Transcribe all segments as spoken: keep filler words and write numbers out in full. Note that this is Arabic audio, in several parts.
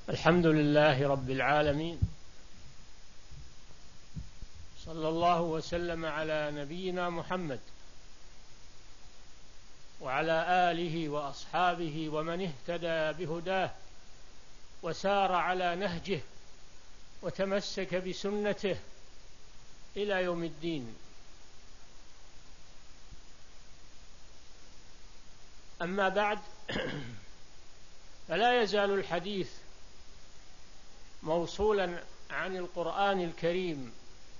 الحمد لله رب العالمين، صلى الله وسلم على نبينا محمد وعلى آله وأصحابه ومن اهتدى بهداه وسار على نهجه وتمسك بسنته إلى يوم الدين. أما بعد، فلا يزال الحديث موصولا عن القرآن الكريم،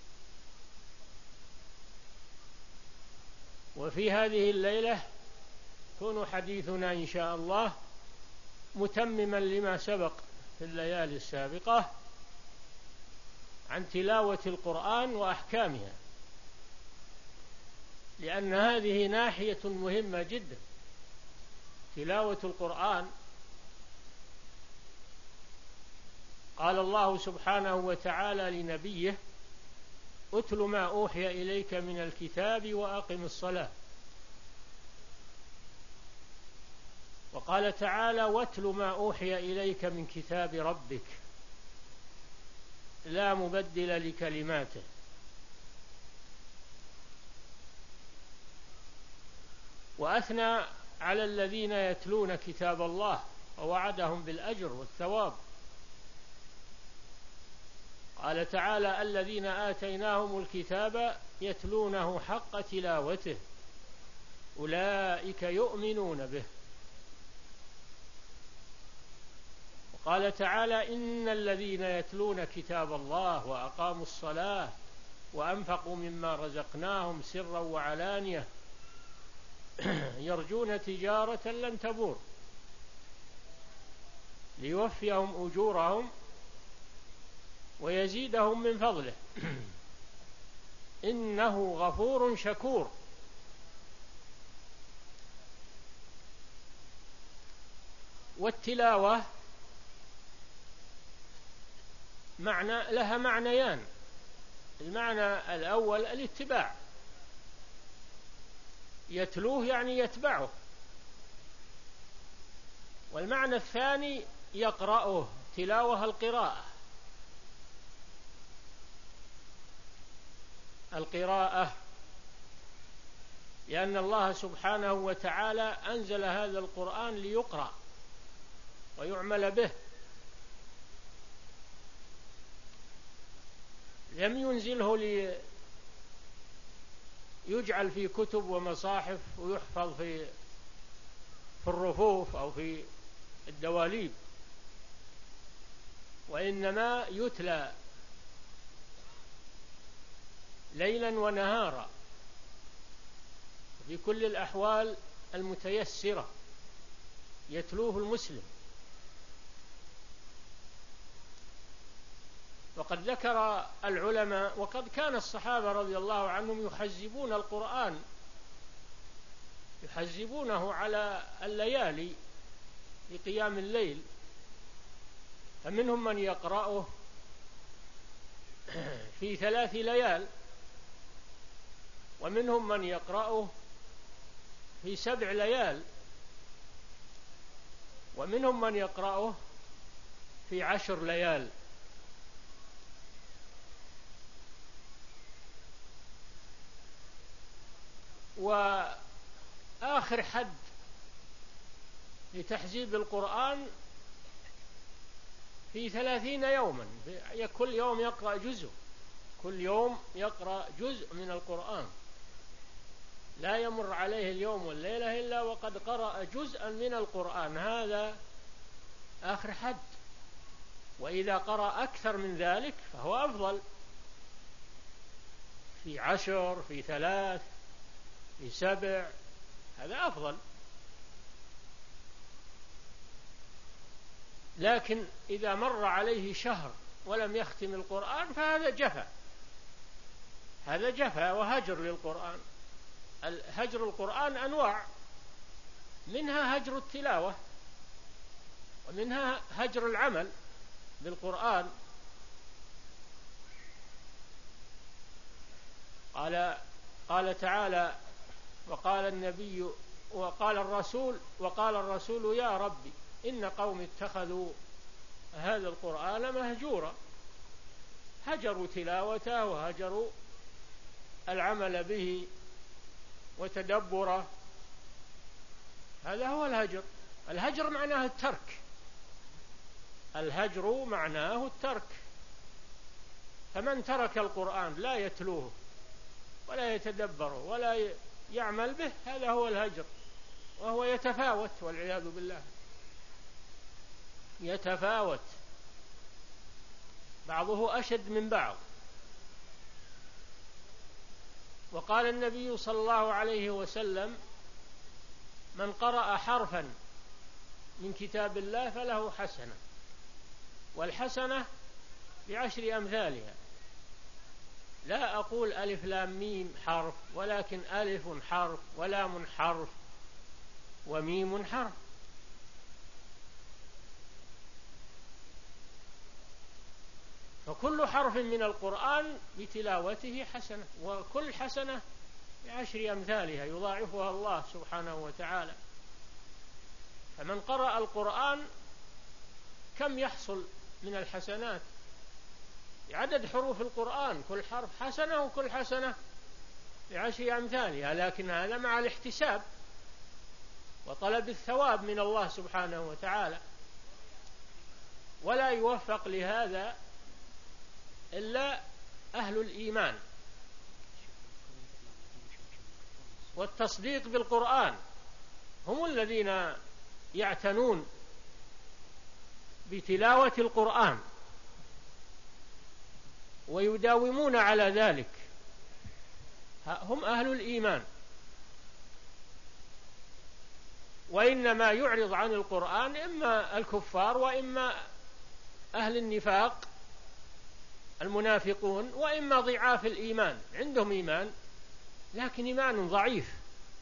وفي هذه الليلة يكون حديثنا إن شاء الله متمما لما سبق في الليالي السابقة عن تلاوة القرآن وأحكامها، لأن هذه ناحية مهمة جدا. تلاوة القرآن، قال الله سبحانه وتعالى لنبيه: أتل ما أوحي إليك من الكتاب وأقم الصلاة. وقال تعالى: واتل ما أوحي إليك من كتاب ربك لا مبدل لكلماته. وأثنى على الذين يتلون كتاب الله ووعدهم بالأجر والثواب. قال تعالى: الذين آتيناهم الكتاب يتلونه حق تلاوته أولئك يؤمنون به. وقال تعالى: إن الذين يتلون كتاب الله وأقاموا الصلاة وأنفقوا مما رزقناهم سرا وعلانية يرجون تجارة لن تبور ليوفيهم أجورهم ويزيدهم من فضله إنه غفور شكور. والتلاوة معنى لها معنيان: المعنى الأول الاتباع، يتلوه يعني يتبعه، والمعنى الثاني يقرأه، تلاوة القراءة. القراءة لأن الله سبحانه وتعالى أنزل هذا القرآن ليقرأ ويعمل به، لم ينزله ليجعل في كتب ومصاحف ويحفظ في في الرفوف أو في الدواليب، وإنما يتلى ليلا ونهارا في كل الأحوال المتيسرة يتلوه المسلم. وقد ذكر العلماء، وقد كان الصحابة رضي الله عنهم يحزبون القرآن، يحزبونه على الليالي لقيام الليل، فمنهم من يقرأه في ثلاث ليال، ومنهم من يقرأه في سبع ليال، ومنهم من يقرأه في عشر ليال. وآخر حد لتحزيب القرآن في ثلاثين يوما، كل يوم يقرأ جزء، كل يوم يقرأ جزء من القرآن، لا يمر عليه اليوم والليلة إلا وقد قرأ جزءا من القرآن، هذا آخر حد. وإذا قرأ أكثر من ذلك فهو أفضل، في عشر، في ثلاث، في سبع، هذا أفضل. لكن إذا مر عليه شهر ولم يختم القرآن فهذا جفا، هذا جفا وهجر للقرآن. هجر القرآن أنواع، منها هجر التلاوة، ومنها هجر العمل بالقرآن. قال قال تعالى: وقال النبي وقال الرسول وقال الرسول يا ربي إن قوم اتخذوا هذا القرآن مهجورا، هجروا تلاوته وهجروا العمل به وتدبره. هذا هو الهجر. الهجر معناه الترك، الهجر معناه الترك. فمن ترك القرآن لا يتلوه ولا يتدبره ولا يعمل به، هذا هو الهجر، وهو يتفاوت والعياذ بالله، يتفاوت بعضه أشد من بعض. وقال النبي صلى الله عليه وسلم: من قرأ حرفا من كتاب الله فله حسنة، والحسنة بعشر أمثالها. لا أقول ألف لام ميم حرف، ولكن ألف حرف ولام حرف وميم حرف. فكل حرف من القرآن بتلاوته حسنة، وكل حسنة بعشر أمثالها يضاعفها الله سبحانه وتعالى. فمن قرأ القرآن كم يحصل من الحسنات؟ عدد حروف القرآن، كل حرف حسنة وكل حسنة بعشر أمثالها، لكن هذا مع الاحتساب وطلب الثواب من الله سبحانه وتعالى. ولا يوفق لهذا إلا أهل الإيمان والتصديق بالقرآن، هم الذين يعتنون بتلاوة القرآن ويداومون على ذلك، هم أهل الإيمان. وإنما يعرض عن القرآن إما الكفار وإما أهل النفاق المنافقون، وإما ضعاف الإيمان، عندهم إيمان لكن إيمان ضعيف.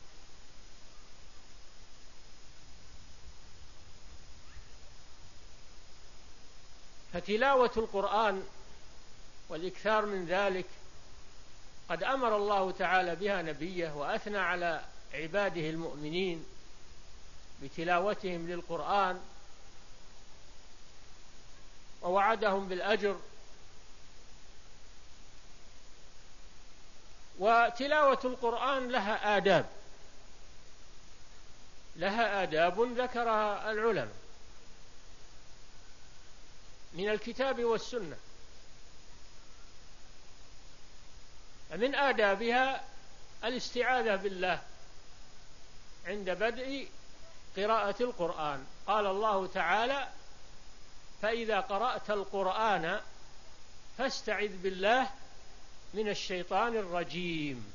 فتلاوة القرآن والإكثار من ذلك قد أمر الله تعالى بها نبيه، وأثنى على عباده المؤمنين بتلاوتهم للقرآن ووعدهم بالأجر. وتلاوة القرآن لها آداب، لها آداب ذكرها العلماء من الكتاب والسنة. فمن آدابها الاستعاذة بالله عند بدء قراءة القرآن. قال الله تعالى: فإذا قرأت القرآن فاستعذ بالله من الشيطان الرجيم.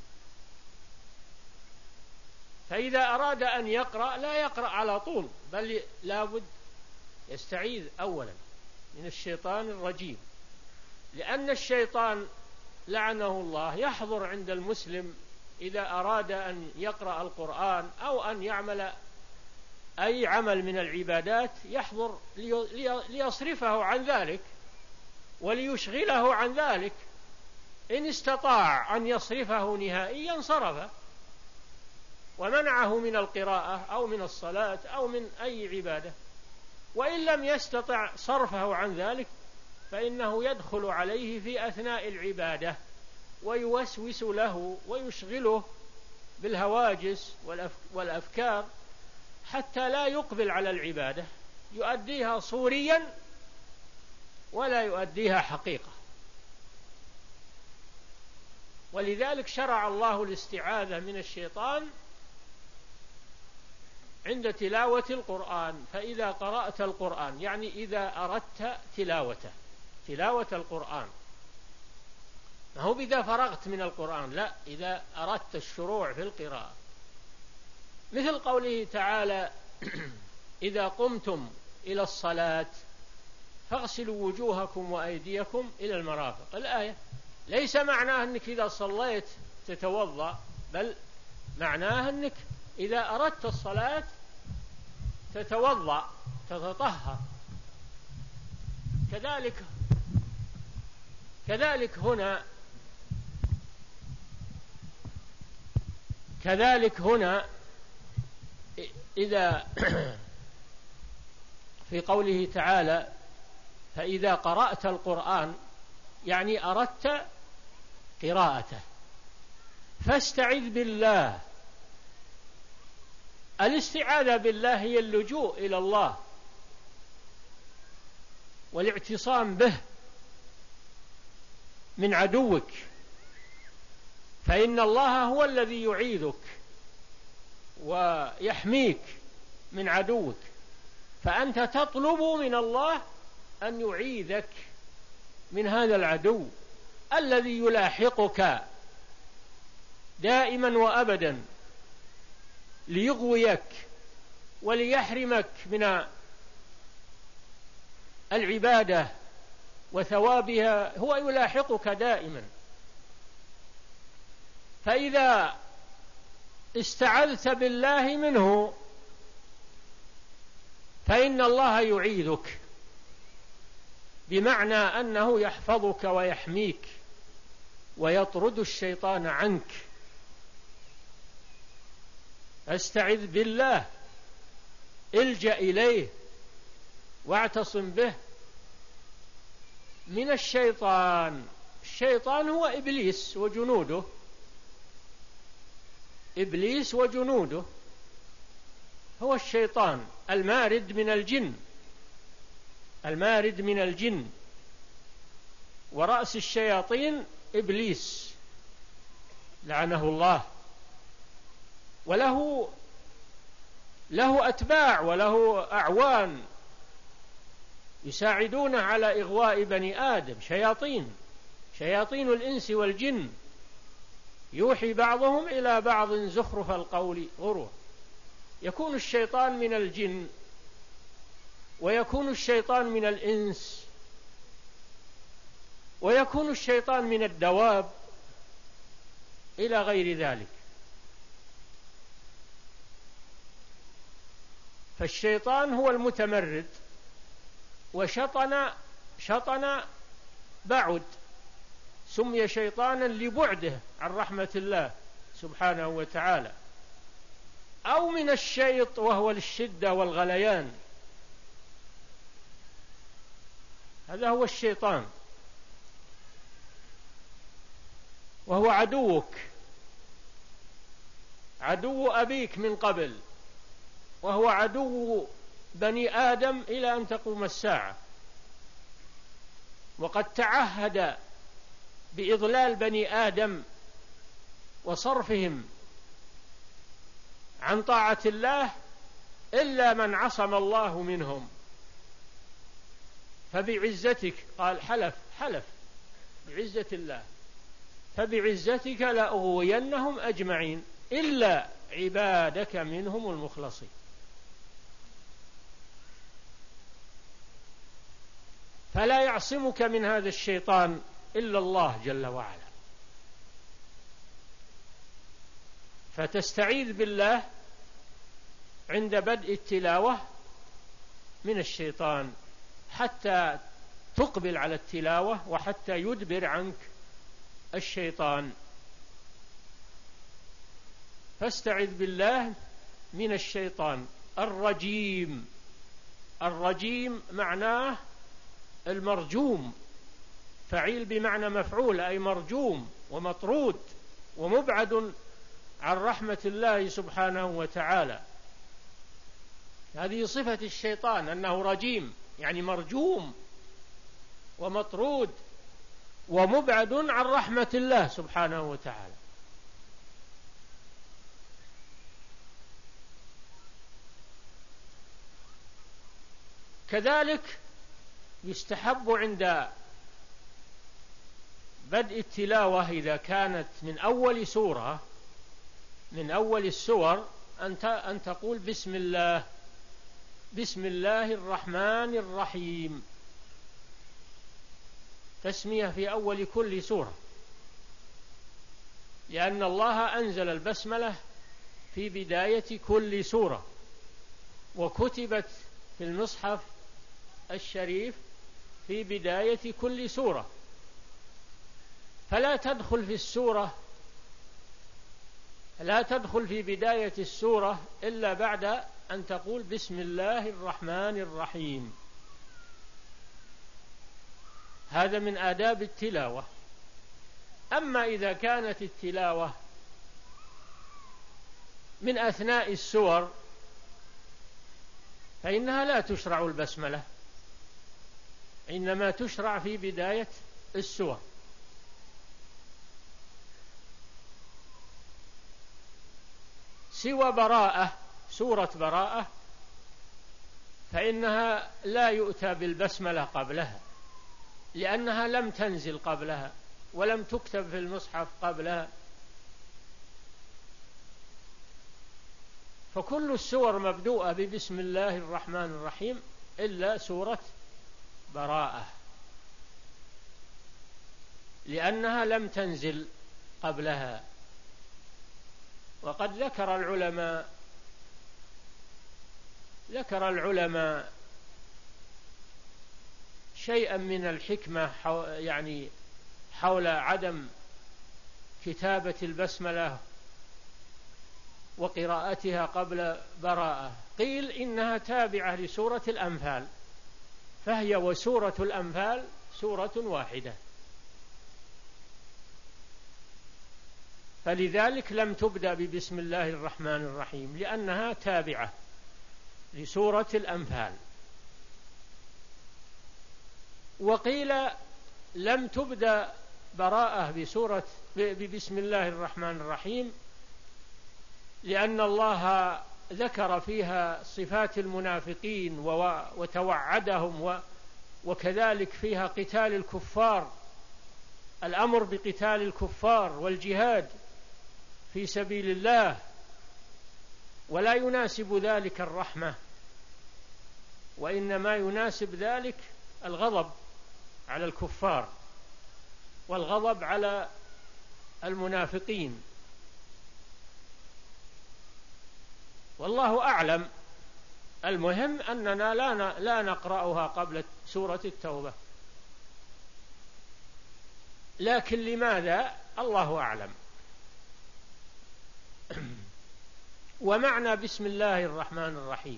فإذا أراد أن يقرأ لا يقرأ على طول، بل لابد يستعيذ أولا من الشيطان الرجيم، لأن الشيطان لعنه الله يحضر عند المسلم إذا أراد أن يقرأ القرآن أو أن يعمل أي عمل من العبادات، يحضر ليصرفه عن ذلك وليشغله عن ذلك. إن استطاع أن يصرفه نهائيا صرفه ومنعه من القراءة أو من الصلاة أو من أي عبادة. وإن لم يستطع صرفه عن ذلك فإنه يدخل عليه في أثناء العبادة ويوسوس له ويشغله بالهواجس والأفكار حتى لا يقبل على العبادة، يؤديها صوريا ولا يؤديها حقيقة. ولذلك شرع الله الاستعاذة من الشيطان عند تلاوة القرآن. فإذا قرأت القرآن يعني إذا أردت تلاوته، تلاوة القرآن، ما هو إذا فرغت من القرآن، لا، إذا أردت الشروع في القراءة. مثل قوله تعالى: إذا قمتم إلى الصلاة فاغسلوا وجوهكم وأيديكم إلى المرافق. الآية ليس معناه أنك إذا صليت تتوضأ، بل معناه أنك إذا أردت الصلاة تتوضأ تتطهر. كذلك كذلك هنا كذلك هنا إذا في قوله تعالى: فإذا قرأت القرآن يعني أردت قراءته فاستعذ بالله. الاستعاذة بالله هي اللجوء إلى الله والاعتصام به من عدوك، فإن الله هو الذي يعيذك ويحميك من عدوك، فأنت تطلب من الله أن يعيذك من هذا العدو الذي يلاحقك دائما وأبدا ليغويك وليحرمك من العبادة وثوابها، هو يلاحقك دائما. فإذا استعذت بالله منه فإن الله يعيذك، بمعنى أنه يحفظك ويحميك ويطرد الشيطان عنك. استعذ بالله، الجأ إليه واعتصم به من الشيطان. الشيطان هو إبليس وجنوده، إبليس وجنوده هو الشيطان المارد من الجن، المارد من الجن، ورأس الشياطين إبليس لعنه الله، وله له أتباع وله أعوان يساعدونه على إغواء بني آدم، شياطين شياطين الإنس والجن، يوحي بعضهم إلى بعض زخرف القول غرور. يكون الشيطان من الجن ويكون الشيطان من الإنس ويكون الشيطان من الدواب إلى غير ذلك. فالشيطان هو المتمرد، وشطن شطن بعد، سمي شيطانا لبعده عن رحمة الله سبحانه وتعالى، أو من الشيط وهو الشدة والغليان، هذا هو الشيطان، وهو عدوك، عدو أبيك من قبل، وهو عدو بني آدم إلى أن تقوم الساعة، وقد تعهد بإضلال بني آدم وصرفهم عن طاعة الله إلا من عصم الله منهم. فبعزتك، قال حلف حلف بعزة الله، فبعزتك لأغوينهم أجمعين إلا عبادك منهم المخلصين. فلا يعصمك من هذا الشيطان إلا الله جل وعلا. فتستعيذ بالله عند بدء التلاوة من الشيطان حتى تقبل على التلاوة وحتى يدبر عنك الشيطان. فاستعذ بالله من الشيطان الرجيم. الرجيم معناه المرجوم، فعيل بمعنى مفعول، أي مرجوم ومطرود ومبعد عن رحمة الله سبحانه وتعالى. هذه صفة الشيطان أنه رجيم، يعني مرجوم ومطرود ومبعد عن رحمة الله سبحانه وتعالى. كذلك يستحب عند بدء التلاوة إذا كانت من أول سورة من أول السور أن تقول بسم الله، بسم الله الرحمن الرحيم، تسمية في أول كل سورة، لأن الله أنزل البسملة في بداية كل سورة، وكتبت في المصحف الشريف في بداية كل سورة، فلا تدخل في السورة لا تدخل في بداية السورة إلا بعد أن تقول بسم الله الرحمن الرحيم. هذا من آداب التلاوة. أما إذا كانت التلاوة من أثناء السور فإنها لا تشرع البسملة، إنما تشرع في بداية السور. سوى براءة، سورة براءة، فإنها لا يؤتى بالبسملة قبلها، لأنها لم تنزل قبلها ولم تكتب في المصحف قبلها. فكل السور مبدوءة ببسم الله الرحمن الرحيم إلا سورة براءة، لأنها لم تنزل قبلها. وقد ذكر العلماء ذكر العلماء شيئا من الحكمة يعني حول عدم كتابة البسملة وقراءتها قبل براءة. قيل إنها تابعة لسورة الأنفال، فهي وسورة الأنفال سورة واحدة، فلذلك لم تبدأ ببسم الله الرحمن الرحيم، لأنها تابعة لسورة الأنفال. وقيل لم تبدأ براءة بسورة ببسم الله الرحمن الرحيم لأن الله ذكر فيها صفات المنافقين وتوعدهم، وكذلك فيها قتال الكفار، الأمر بقتال الكفار والجهاد في سبيل الله، ولا يناسب ذلك الرحمة، وإنما يناسب ذلك الغضب على الكفار والغضب على المنافقين. والله أعلم. المهم أننا لا لا نقرأها قبل سورة التوبة، لكن لماذا؟ الله أعلم. ومعنى بسم الله الرحمن الرحيم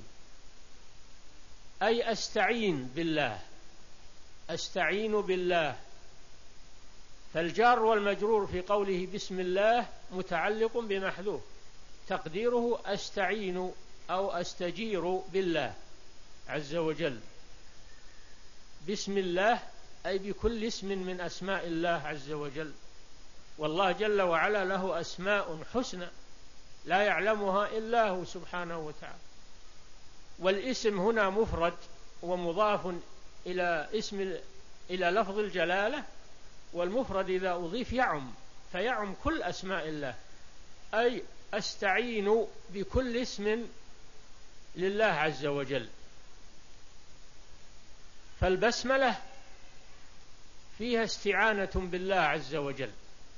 أي أستعين بالله، أستعين بالله. فالجار والمجرور في قوله بسم الله متعلق بمحذوف تقديره أستعين أو أستجير بالله عز وجل. بسم الله أي بكل اسم من أسماء الله عز وجل، والله جل وعلا له أسماء حسنى لا يعلمها إلا هو سبحانه وتعالى. والاسم هنا مفرد ومضاف إلى اسم إلى لفظ الجلالة، والمفرد إذا أضيف يعم، فيعم كل أسماء الله. أي أستعين بكل اسم لله عز وجل. فالبسملة فيها استعانة بالله عز وجل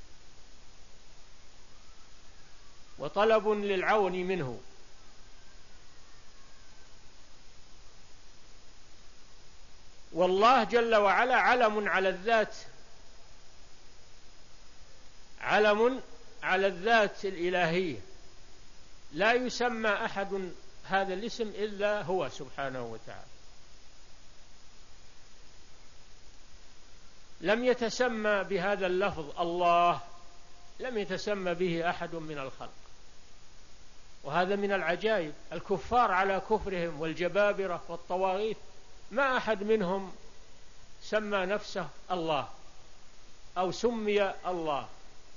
وطلب للعون منه. والله جل وعلا علم على الذات، علم على الذات الإلهية، لا يسمى أحد هذا الاسم إلا هو سبحانه وتعالى. لم يتسمى بهذا اللفظ الله، لم يتسمى به أحد من الخلق، وهذا من العجائب. الكفار على كفرهم والجبابرة والطواغيت ما أحد منهم سمى نفسه الله أو سمي الله.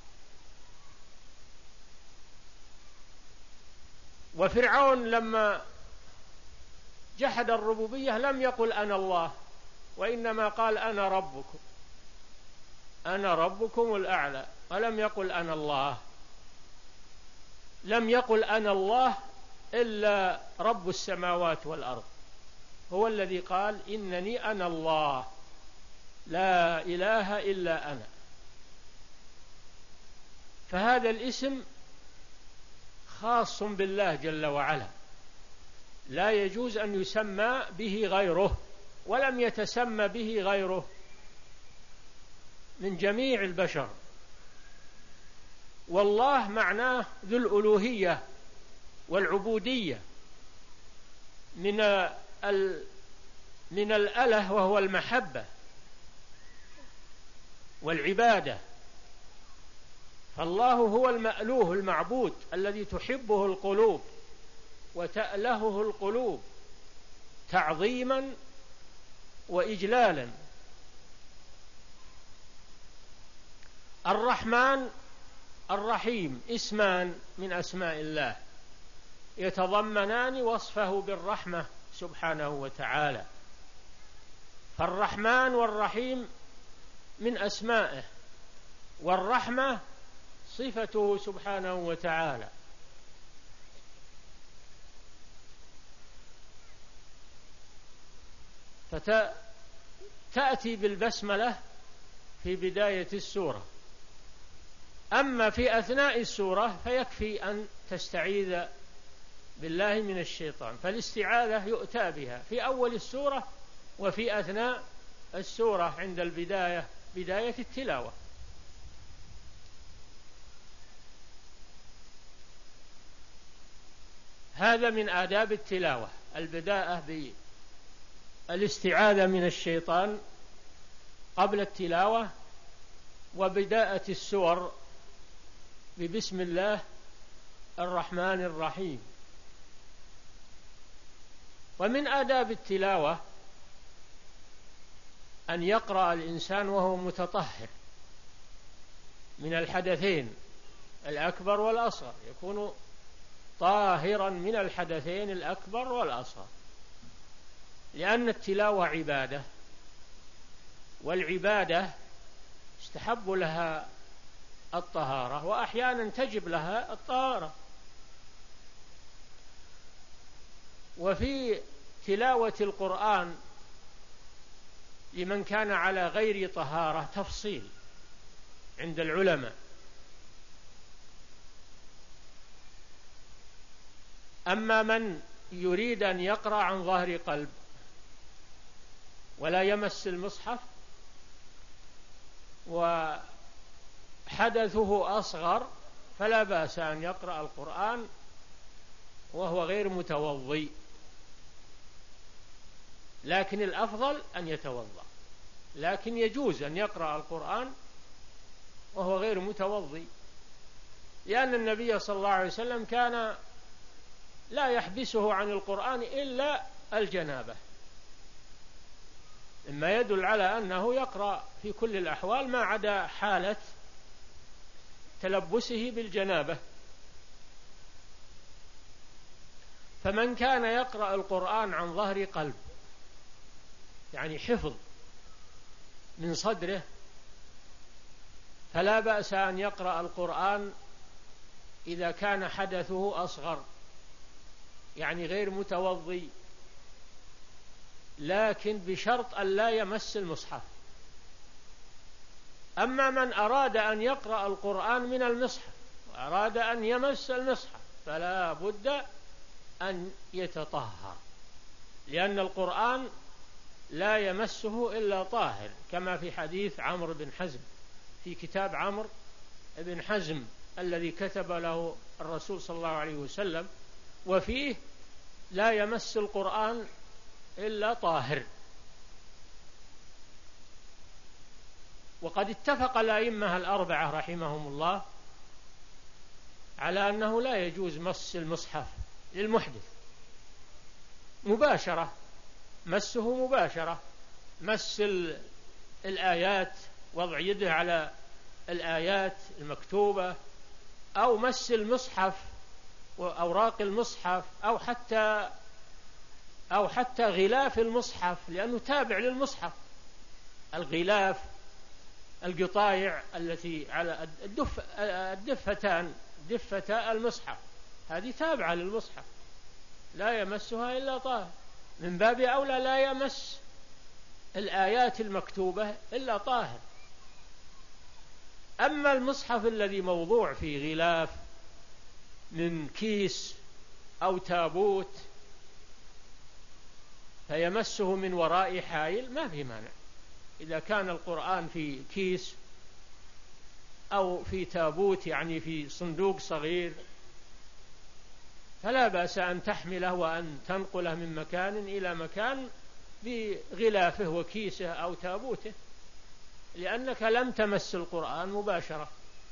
وفرعون لما جحد الربوبية لم يقل أنا الله، وإنما قال أنا ربكم، أنا ربكم الأعلى، ولم يقل أنا الله. لم يقل أنا الله إلا رب السماوات والأرض هو الذي قال إنني أنا الله لا إله إلا أنا. فهذا الاسم خاص بالله جل وعلا، لا يجوز أن يسمى به غيره، ولم يتسمى به غيره من جميع البشر. والله معناه ذو الألوهية والعبودية، من من الأله وهو المحبة، والعبادة. فالله هو المألوه المعبود الذي تحبه القلوب وتألهه القلوب تعظيما وإجلالا. الرحمن الرحيم اسمان من أسماء الله يتضمنان وصفه بالرحمة سبحانه وتعالى. فالرحمن والرحيم من أسمائه، والرحمة صفته سبحانه وتعالى. فتأتي بالبسملة في بداية السورة. أما في أثناء السورة فيكفي أن تستعيذ بالله من الشيطان، فالاستعاذة يؤتى بها في أول السورة وفي أثناء السورة عند البداية، بداية التلاوة. هذا من آداب التلاوة، البداءة بالاستعاذة من الشيطان قبل التلاوة، وبداءة السور ببسم الله الرحمن الرحيم. ومن آداب التلاوة أن يقرأ الإنسان وهو متطهر من الحدثين الأكبر والأصغر، يكون طاهرا من الحدثين الأكبر والأصغر، لأن التلاوة عبادة، والعبادة استحب لها الطهارة وأحيانا تجب لها الطهارة. وفي تلاوة القرآن لمن كان على غير طهارة تفصيل عند العلماء. أما من يريد أن يقرأ عن ظهر قلب ولا يمس المصحف وحدثه أصغر فلا بأس أن يقرأ القرآن وهو غير متوضي، لكن الأفضل أن يتوضأ، لكن يجوز أن يقرأ القرآن وهو غير متوضي، لأن النبي صلى الله عليه وسلم كان لا يحبسه عن القرآن إلا الجنابة، مما يدل على أنه يقرأ في كل الأحوال ما عدا حالة تلبسه بالجنابة. فمن كان يقرأ القرآن عن ظهر قلب، يعني حفظ من صدره، فلا بأس أن يقرأ القرآن إذا كان حدثه أصغر، يعني غير متوضي، لكن بشرط أن لا يمس المصحف. أما من أراد أن يقرأ القرآن من المصحف وأراد أن يمس المصحف فلا بد أن يتطهر، لأن القرآن لا يمسه إلا طاهر، كما في حديث عمرو بن حزم، في كتاب عمرو بن حزم الذي كتب له الرسول صلى الله عليه وسلم، وفيه لا يمس القرآن إلا طاهر. وقد اتفق الأئمة الأربعة رحمهم الله على أنه لا يجوز مس المصحف للمحدث مباشرة، مسه مباشرة، مس الآيات، وضع يده على الآيات المكتوبة، أو مس المصحف وأوراق المصحف، أو حتى أو حتى غلاف المصحف، لأنه تابع للمصحف. الغلاف، القطايع التي على الدف الدفتان، دفة المصحف، هذه تابعة للمصحف، لا يمسها إلا طاهر. من باب أولى لا يمس الآيات المكتوبة إلا طاهر. أما المصحف الذي موضوع في غلاف من كيس أو تابوت فيمسه من وراء حائل ما في مانع. إذا كان القرآن في كيس أو في تابوت، يعني في صندوق صغير، فلا بأس أن تحمله وأن تنقله من مكان إلى مكان بغلافه وكيسه أو تابوته. لأنك لم تمس القرآن مباشرة.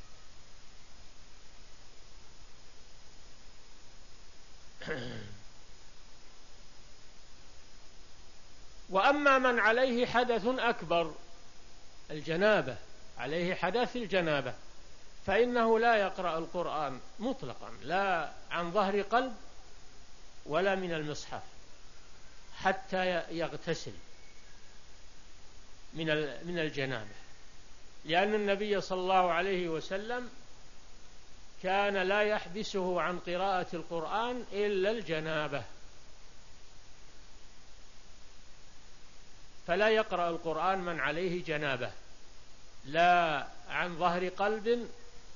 وأما من عليه حدث أكبر، الجنابة، عليه حدث الجنابة، فإنه لا يقرأ القرآن مطلقا، لا عن ظهر قلب ولا من المصحف، حتى يغتسل من من الجنابة، لأن النبي صلى الله عليه وسلم كان لا يحبسه عن قراءة القرآن إلا الجنابة، فلا يقرأ القرآن من عليه جنابة، لا عن ظهر قلب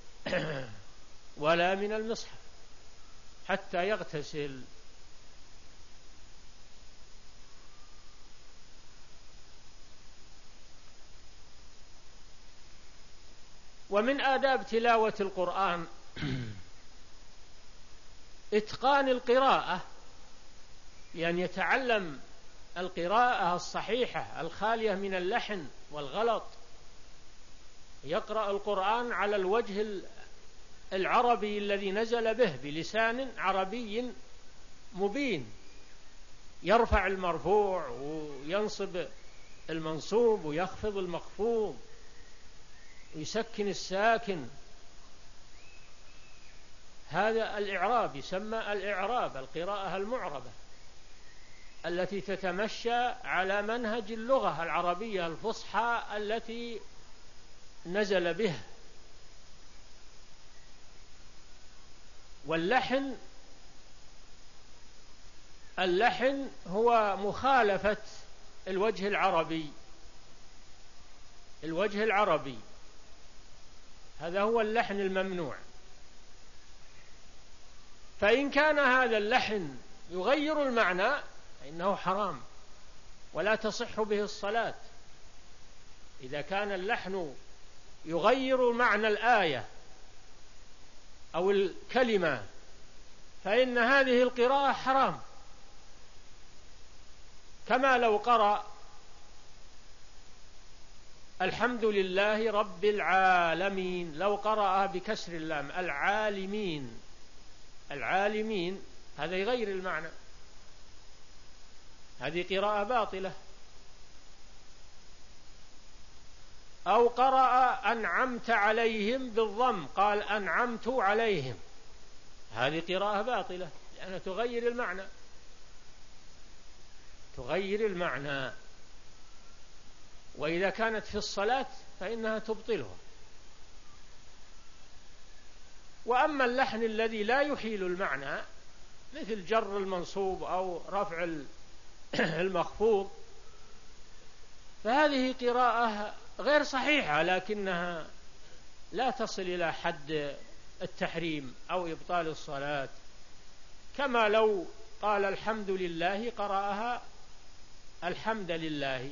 ولا من المصحف، حتى يغتسل. ومن آداب تلاوة القرآن إتقان القراءة، يعني يتعلم القراءة الصحيحة الخالية من اللحن والغلط، يقرأ القرآن على الوجه العربي الذي نزل به بلسان عربي مبين، يرفع المرفوع وينصب المنصوب ويخفض المخفوض ويسكن الساكن، هذا الإعراب يسمى الإعراب، القراءة المعربة التي تتمشى على منهج اللغة العربية الفصحى التي نزل بها. واللحن، اللحن هو مخالفة الوجه العربي، الوجه العربي هذا هو اللحن الممنوع. فإن كان هذا اللحن يغير المعنى فإنه حرام ولا تصح به الصلاة. إذا كان اللحن يغير معنى الآية أو الكلمة فإن هذه القراءة حرام، كما لو قرأ الحمد لله رب العالمين، لو قرأ بكسر اللام العالمين، العالمين، هذا يغير المعنى، هذه قراءة باطلة. أو قرأ أنعمت عليهم بالضم، قال أنعمت عليهم، هذه قراءة باطلة لأنها تغير المعنى، تغير المعنى. وإذا كانت في الصلاة فإنها تبطلها. وأما اللحن الذي لا يحيل المعنى مثل جر المنصوب أو رفع المخفوض فهذه قراءة غير صحيحة، لكنها لا تصل إلى حد التحريم أو إبطال الصلاة، كما لو قال الحمد لله قرأها الحمد لله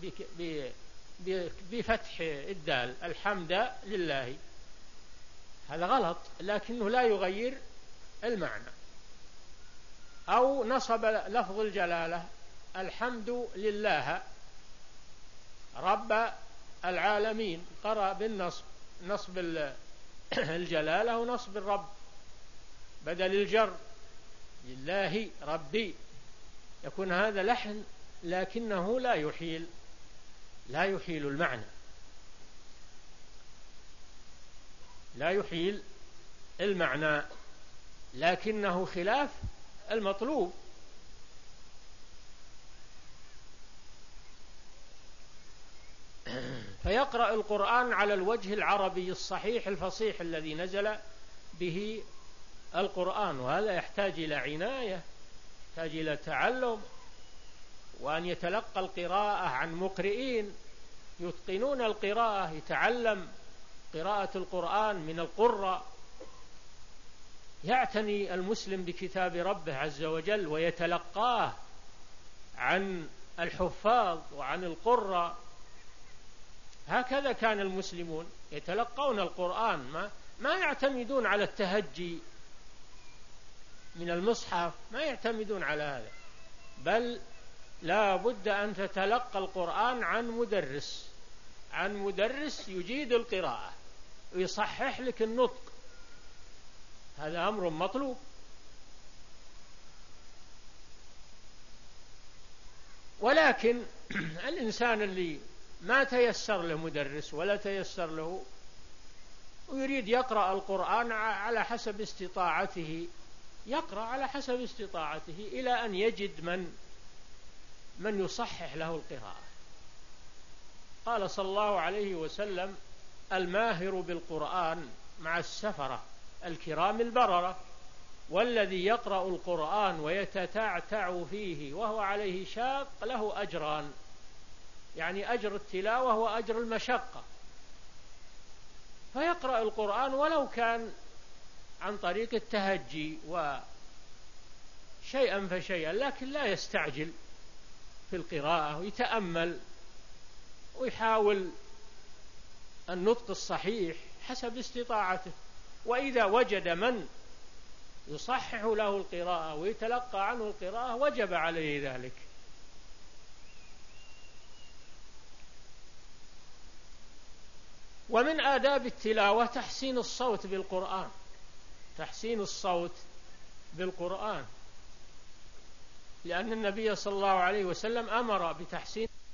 بفتح الدال، الحمد لله، هذا غلط لكنه لا يغير المعنى. أو نصب لفظ الجلالة الحمد لله رب العالمين، قرأ بالنصب، نصب الجلالة ونصب الرب بدل الجر، لله ربي، يكون هذا لحن لكنه لا يحيل لا يحيل المعنى، لا يحيل المعنى، لكنه خلاف المطلوب. فيقرأ القرآن على الوجه العربي الصحيح الفصيح الذي نزل به القرآن، وهذا يحتاج إلى عناية، يحتاج إلى تعلم، وأن يتلقى القراءة عن مقرئين يتقنون القراءة، يتعلم قراءة القرآن من القراء، يعتني المسلم بكتاب ربه عز وجل ويتلقاه عن الحفاظ وعن القراء. هكذا كان المسلمون يتلقون القرآن، ما, ما يعتمدون على التهجي من المصحف، ما يعتمدون على هذا، بل لا بد أن تتلقى القرآن عن مدرس عن مدرس يجيد القراءة ويصحح لك النطق، هذا أمر مطلوب. ولكن الإنسان اللي ما تيسر له مدرس ولا تيسر له ويريد يقرأ القرآن على حسب استطاعته، يقرأ على حسب استطاعته إلى أن يجد من من يصحح له القراءة. قال صلى الله عليه وسلم: الماهر بالقرآن مع السفرة الكرام البررة، والذي يقرأ القرآن ويتتعتع فيه وهو عليه شاق له أجران، يعني أجر التلاوة وأجر المشقة. فيقرأ القرآن ولو كان عن طريق التهجي وشيئا فشيئا، لكن لا يستعجل في القراءة، ويتأمل ويحاول النطق الصحيح حسب استطاعته. وإذا وجد من يصحح له القراءة ويتلقى عنه القراءة وجب عليه ذلك. ومن آداب التلاوة تحسين الصوت بالقرآن، تحسين الصوت بالقرآن، لأن النبي صلى الله عليه وسلم أمر بتحسين